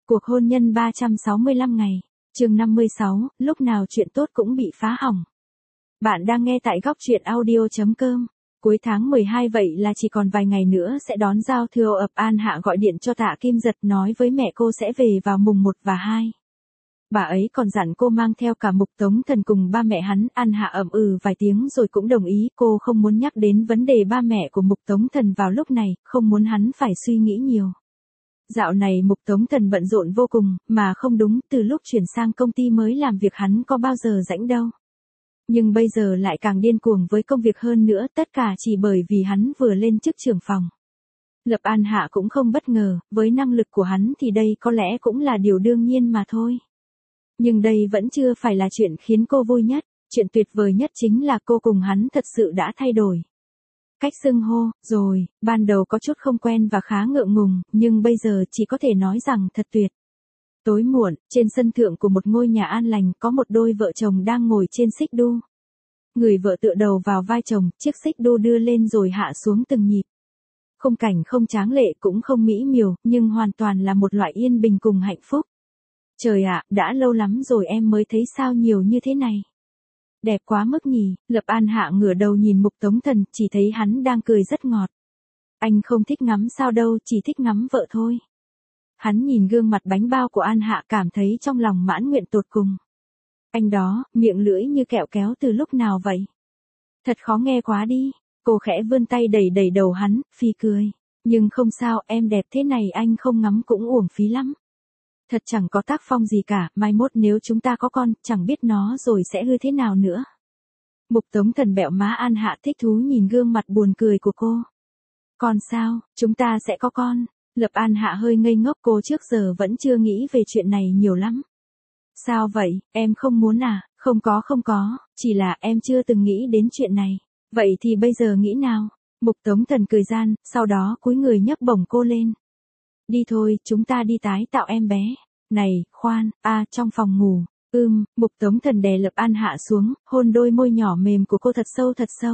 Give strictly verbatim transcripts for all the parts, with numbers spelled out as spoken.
Cuộc hôn nhân ba trăm sáu mươi lăm ngày, chương năm mươi sáu, lúc nào chuyện tốt cũng bị phá hỏng. Bạn đang nghe tại góc truyện audio chấm com. Cuối tháng mười hai vậy là chỉ còn vài ngày nữa sẽ đón giao thừa ập. An Hạ gọi điện cho Tạ Kim Giật nói với mẹ cô sẽ về vào mùng một và hai. Bà ấy còn dặn cô mang theo cả Mục Tống Thần cùng ba mẹ hắn. An Hạ ậm ừ vài tiếng rồi cũng đồng ý. Cô không muốn nhắc đến vấn đề ba mẹ của Mục Tống Thần vào lúc này, không muốn hắn phải suy nghĩ nhiều. Dạo này Mục Tống Thần bận rộn vô cùng, mà không đúng, từ lúc chuyển sang công ty mới làm việc hắn có bao giờ rảnh đâu. Nhưng bây giờ lại càng điên cuồng với công việc hơn nữa, tất cả chỉ bởi vì hắn vừa lên chức trưởng phòng. Lập An Hạ cũng không bất ngờ, với năng lực của hắn thì đây có lẽ cũng là điều đương nhiên mà thôi. Nhưng đây vẫn chưa phải là chuyện khiến cô vui nhất, chuyện tuyệt vời nhất chính là cô cùng hắn thật sự đã thay đổi. Cách xưng hô, rồi, ban đầu có chút không quen và khá ngượng ngùng, nhưng bây giờ chỉ có thể nói rằng thật tuyệt. Tối muộn, trên sân thượng của một ngôi nhà an lành có một đôi vợ chồng đang ngồi trên xích đu. Người vợ tựa đầu vào vai chồng, chiếc xích đu đưa lên rồi hạ xuống từng nhịp. Khung cảnh không tráng lệ cũng không mỹ miều, nhưng hoàn toàn là một loại yên bình cùng hạnh phúc. Trời ạ, đã lâu lắm rồi em mới thấy sao nhiều như thế này. Đẹp quá mức nhỉ. Lập An Hạ ngửa đầu nhìn Mục Tống Thần, chỉ thấy hắn đang cười rất ngọt. Anh không thích ngắm sao đâu, chỉ thích ngắm vợ thôi. Hắn nhìn gương mặt bánh bao của An Hạ cảm thấy trong lòng mãn nguyện tột cùng. Anh đó, miệng lưỡi như kẹo kéo từ lúc nào vậy? Thật khó nghe quá đi. Cô khẽ vươn tay đẩy đẩy đầu hắn, phi cười. Nhưng không sao, em đẹp thế này anh không ngắm cũng uổng phí lắm. Thật chẳng có tác phong gì cả, mai mốt nếu chúng ta có con, chẳng biết nó rồi sẽ hư thế nào nữa. Mục Tống Thần bẹo má An Hạ thích thú nhìn gương mặt buồn cười của cô. Con sao, chúng ta sẽ có con. Lập An Hạ hơi ngây ngốc, cô trước giờ vẫn chưa nghĩ về chuyện này nhiều lắm. Sao vậy, em không muốn à? Không có không có, chỉ là em chưa từng nghĩ đến chuyện này. Vậy thì bây giờ nghĩ nào? Mục Tống Thần cười gian, sau đó cúi người nhấc bổng cô lên. Đi thôi, chúng ta đi tái tạo em bé. Này, khoan, a à, trong phòng ngủ. Ưm, Mục Tống Thần đè Lập An Hạ xuống, hôn đôi môi nhỏ mềm của cô thật sâu thật sâu.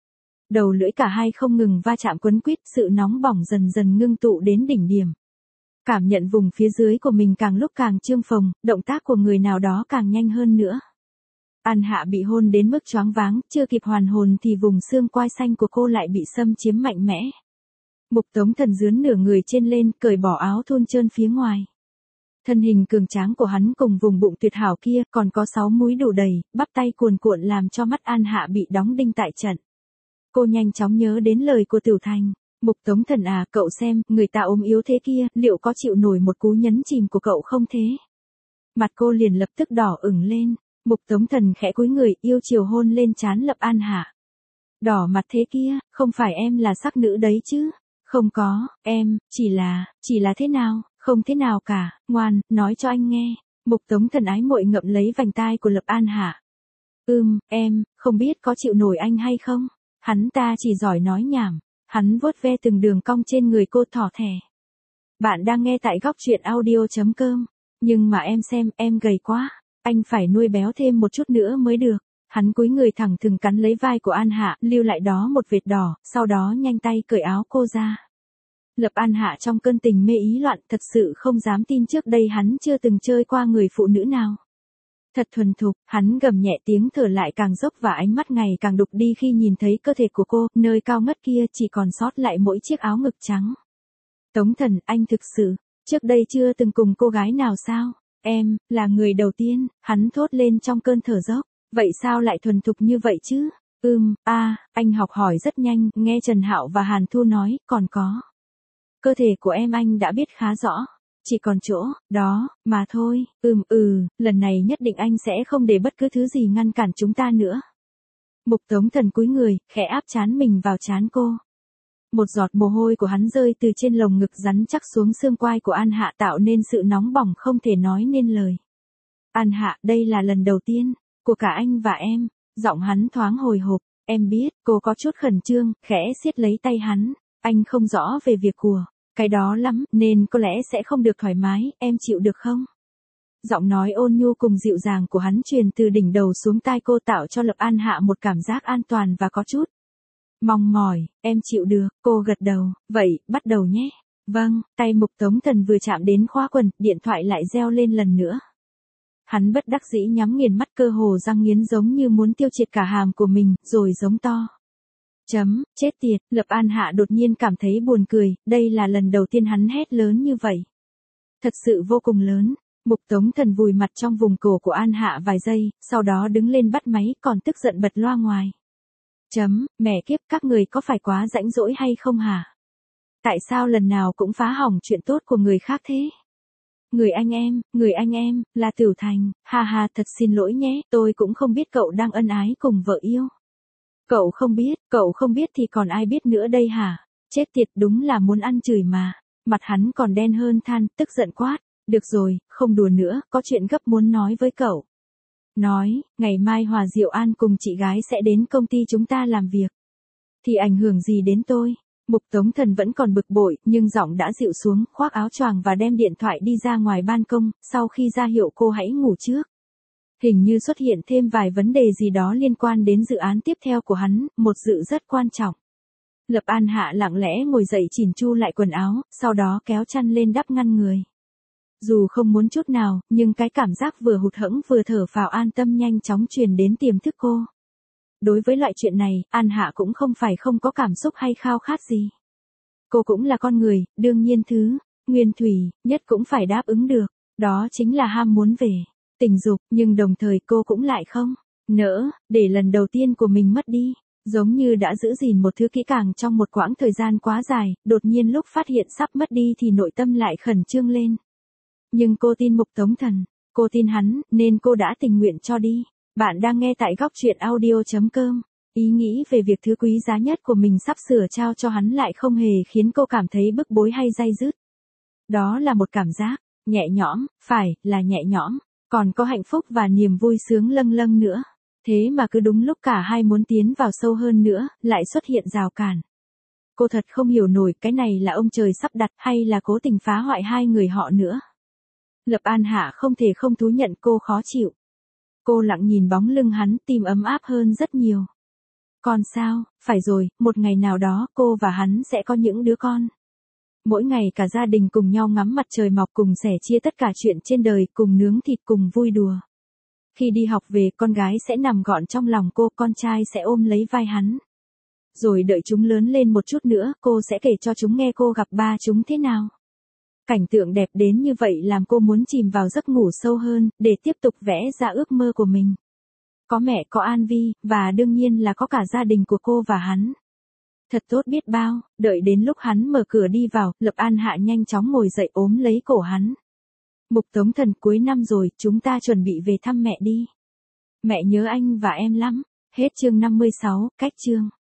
Đầu lưỡi cả hai không ngừng va chạm quấn quýt, sự nóng bỏng dần dần ngưng tụ đến đỉnh điểm. Cảm nhận vùng phía dưới của mình càng lúc càng trương phồng, động tác của người nào đó càng nhanh hơn nữa. An Hạ bị hôn đến mức choáng váng, chưa kịp hoàn hồn thì vùng xương quai xanh của cô lại bị xâm chiếm mạnh mẽ. Mục Tống Thần dướn nửa người trên lên, cởi bỏ áo thun trơn phía ngoài. Thân hình cường tráng của hắn cùng vùng bụng tuyệt hảo kia còn có sáu múi đủ đầy, bắp tay cuồn cuộn làm cho mắt An Hạ bị đóng đinh tại trận. Cô nhanh chóng nhớ đến lời của Tiểu Thành. Mục Tống Thần à, cậu xem, người ta ốm yếu thế kia, liệu có chịu nổi một cú nhấn chìm của cậu không thế? Mặt cô liền lập tức đỏ ửng lên. Mục Tống Thần khẽ cúi người, yêu chiều hôn lên trán Lập An Hạ. Đỏ mặt thế kia, không phải em là sắc nữ đấy chứ? Không có, em, chỉ là, chỉ là thế nào? Không thế nào cả, ngoan, nói cho anh nghe. Mục Tống Thần ái muội ngậm lấy vành tai của Lập An Hạ. Ừm, em, không biết có chịu nổi anh hay không? Hắn ta chỉ giỏi nói nhảm. Hắn vuốt ve từng đường cong trên người cô thỏ thẻ. Bạn đang nghe tại góc truyện audio chấm com. Nhưng mà em xem, em gầy quá. Anh phải nuôi béo thêm một chút nữa mới được. Hắn cúi người thẳng thừng cắn lấy vai của An Hạ, lưu lại đó một vệt đỏ, sau đó nhanh tay cởi áo cô ra. Lập An Hạ trong cơn tình mê ý loạn, thật sự không dám tin trước đây hắn chưa từng chơi qua người phụ nữ nào. Thật thuần thục, hắn gầm nhẹ tiếng thở lại càng dốc và ánh mắt ngày càng đục đi khi nhìn thấy cơ thể của cô, nơi cao ngất kia chỉ còn sót lại mỗi chiếc áo ngực trắng. Tống Thần, anh thực sự, trước đây chưa từng cùng cô gái nào sao? Em, là người đầu tiên, hắn thốt lên trong cơn thở dốc. Vậy sao lại thuần thục như vậy chứ? Ừm, a, à, anh học hỏi rất nhanh, nghe Trần Hạo và Hàn Thu nói, còn có. Cơ thể của em anh đã biết khá rõ. Chỉ còn chỗ, đó, mà thôi, ừm ừ, lần này nhất định anh sẽ không để bất cứ thứ gì ngăn cản chúng ta nữa. Mục Tống Thần cúi người, khẽ áp trán mình vào trán cô. Một giọt mồ hôi của hắn rơi từ trên lồng ngực rắn chắc xuống xương quai của An Hạ tạo nên sự nóng bỏng không thể nói nên lời. An Hạ, đây là lần đầu tiên, của cả anh và em, giọng hắn thoáng hồi hộp, em biết, cô có chút khẩn trương, khẽ siết lấy tay hắn, anh không rõ về việc của. Cái đó lắm, nên có lẽ sẽ không được thoải mái, em chịu được không? Giọng nói ôn nhu cùng dịu dàng của hắn truyền từ đỉnh đầu xuống tai cô tạo cho Lập An Hạ một cảm giác an toàn và có chút mong mỏi, em chịu được, cô gật đầu, vậy, bắt đầu nhé. Vâng, tay Mục Tống Thần vừa chạm đến khóa quần, điện thoại lại reo lên lần nữa. Hắn bất đắc dĩ nhắm nghiền mắt, cơ hồ răng nghiến giống như muốn tiêu triệt cả hàm của mình, rồi giống to. Chấm, chết tiệt, Lập An Hạ đột nhiên cảm thấy buồn cười, đây là lần đầu tiên hắn hét lớn như vậy. Thật sự vô cùng lớn. Mục Tống Thần vùi mặt trong vùng cổ của An Hạ vài giây, sau đó đứng lên bắt máy, còn tức giận bật loa ngoài. Chấm, mẹ kiếp, các người có phải quá rãnh rỗi hay không hả? Tại sao lần nào cũng phá hỏng chuyện tốt của người khác thế? Người anh em, người anh em, là Tửu Thành, ha ha, thật xin lỗi nhé, tôi cũng không biết cậu đang ân ái cùng vợ yêu. Cậu không biết, cậu không biết thì còn ai biết nữa đây hả? Chết tiệt, đúng là muốn ăn chửi mà. Mặt hắn còn đen hơn than, tức giận quát. Được rồi, không đùa nữa, có chuyện gấp muốn nói với cậu. Nói, ngày mai Hòa Diệu An cùng chị gái sẽ đến công ty chúng ta làm việc. Thì ảnh hưởng gì đến tôi? Mục Tống Thần vẫn còn bực bội, nhưng giọng đã dịu xuống, khoác áo choàng và đem điện thoại đi ra ngoài ban công, sau khi ra hiệu cô hãy ngủ trước. Hình như xuất hiện thêm vài vấn đề gì đó liên quan đến dự án tiếp theo của hắn, một dự rất quan trọng. Lập An Hạ lặng lẽ ngồi dậy chỉn chu lại quần áo, sau đó kéo chăn lên đắp ngăn người. Dù không muốn chút nào, nhưng cái cảm giác vừa hụt hẫng vừa thở phào an tâm nhanh chóng truyền đến tiềm thức cô. Đối với loại chuyện này, An Hạ cũng không phải không có cảm xúc hay khao khát gì. Cô cũng là con người, đương nhiên thứ, nguyên thủy, nhất cũng phải đáp ứng được. Đó chính là ham muốn về tình dục, nhưng đồng thời cô cũng lại không nỡ để lần đầu tiên của mình mất đi. Giống như đã giữ gìn một thứ kỹ càng trong một quãng thời gian quá dài, đột nhiên lúc phát hiện sắp mất đi thì nội tâm lại khẩn trương lên. Nhưng cô tin Mục Tống Thần, cô tin hắn, nên cô đã tình nguyện cho đi. Bạn đang nghe tại góc truyện audio chấm com. Ý nghĩ về việc thứ quý giá nhất của mình sắp sửa trao cho hắn lại không hề khiến cô cảm thấy bức bối hay day dứt. Đó là một cảm giác nhẹ nhõm, phải là nhẹ nhõm, còn có hạnh phúc và niềm vui sướng lâng lâng nữa. Thế mà cứ đúng lúc cả hai muốn tiến vào sâu hơn nữa, lại xuất hiện rào cản. Cô thật không hiểu nổi cái này là ông trời sắp đặt hay là cố tình phá hoại hai người họ nữa. Lập An Hạ không thể không thú nhận cô khó chịu. Cô lặng nhìn bóng lưng hắn, tim ấm áp hơn rất nhiều. Còn sao, phải rồi, một ngày nào đó cô và hắn sẽ có những đứa con. Mỗi ngày cả gia đình cùng nhau ngắm mặt trời mọc, cùng sẻ chia tất cả chuyện trên đời, cùng nướng thịt, cùng vui đùa. Khi đi học về, con gái sẽ nằm gọn trong lòng cô, con trai sẽ ôm lấy vai hắn. Rồi đợi chúng lớn lên một chút nữa, cô sẽ kể cho chúng nghe cô gặp ba chúng thế nào. Cảnh tượng đẹp đến như vậy làm cô muốn chìm vào giấc ngủ sâu hơn, để tiếp tục vẽ ra ước mơ của mình. Có mẹ, có An Vi, và đương nhiên là có cả gia đình của cô và hắn. Thật tốt biết bao, đợi đến lúc hắn mở cửa đi vào, Lập An Hạ nhanh chóng ngồi dậy ốm lấy cổ hắn. Mục Tống Thần, cuối năm rồi, chúng ta chuẩn bị về thăm mẹ đi. Mẹ nhớ anh và em lắm. Hết chương năm mươi sáu, cách chương.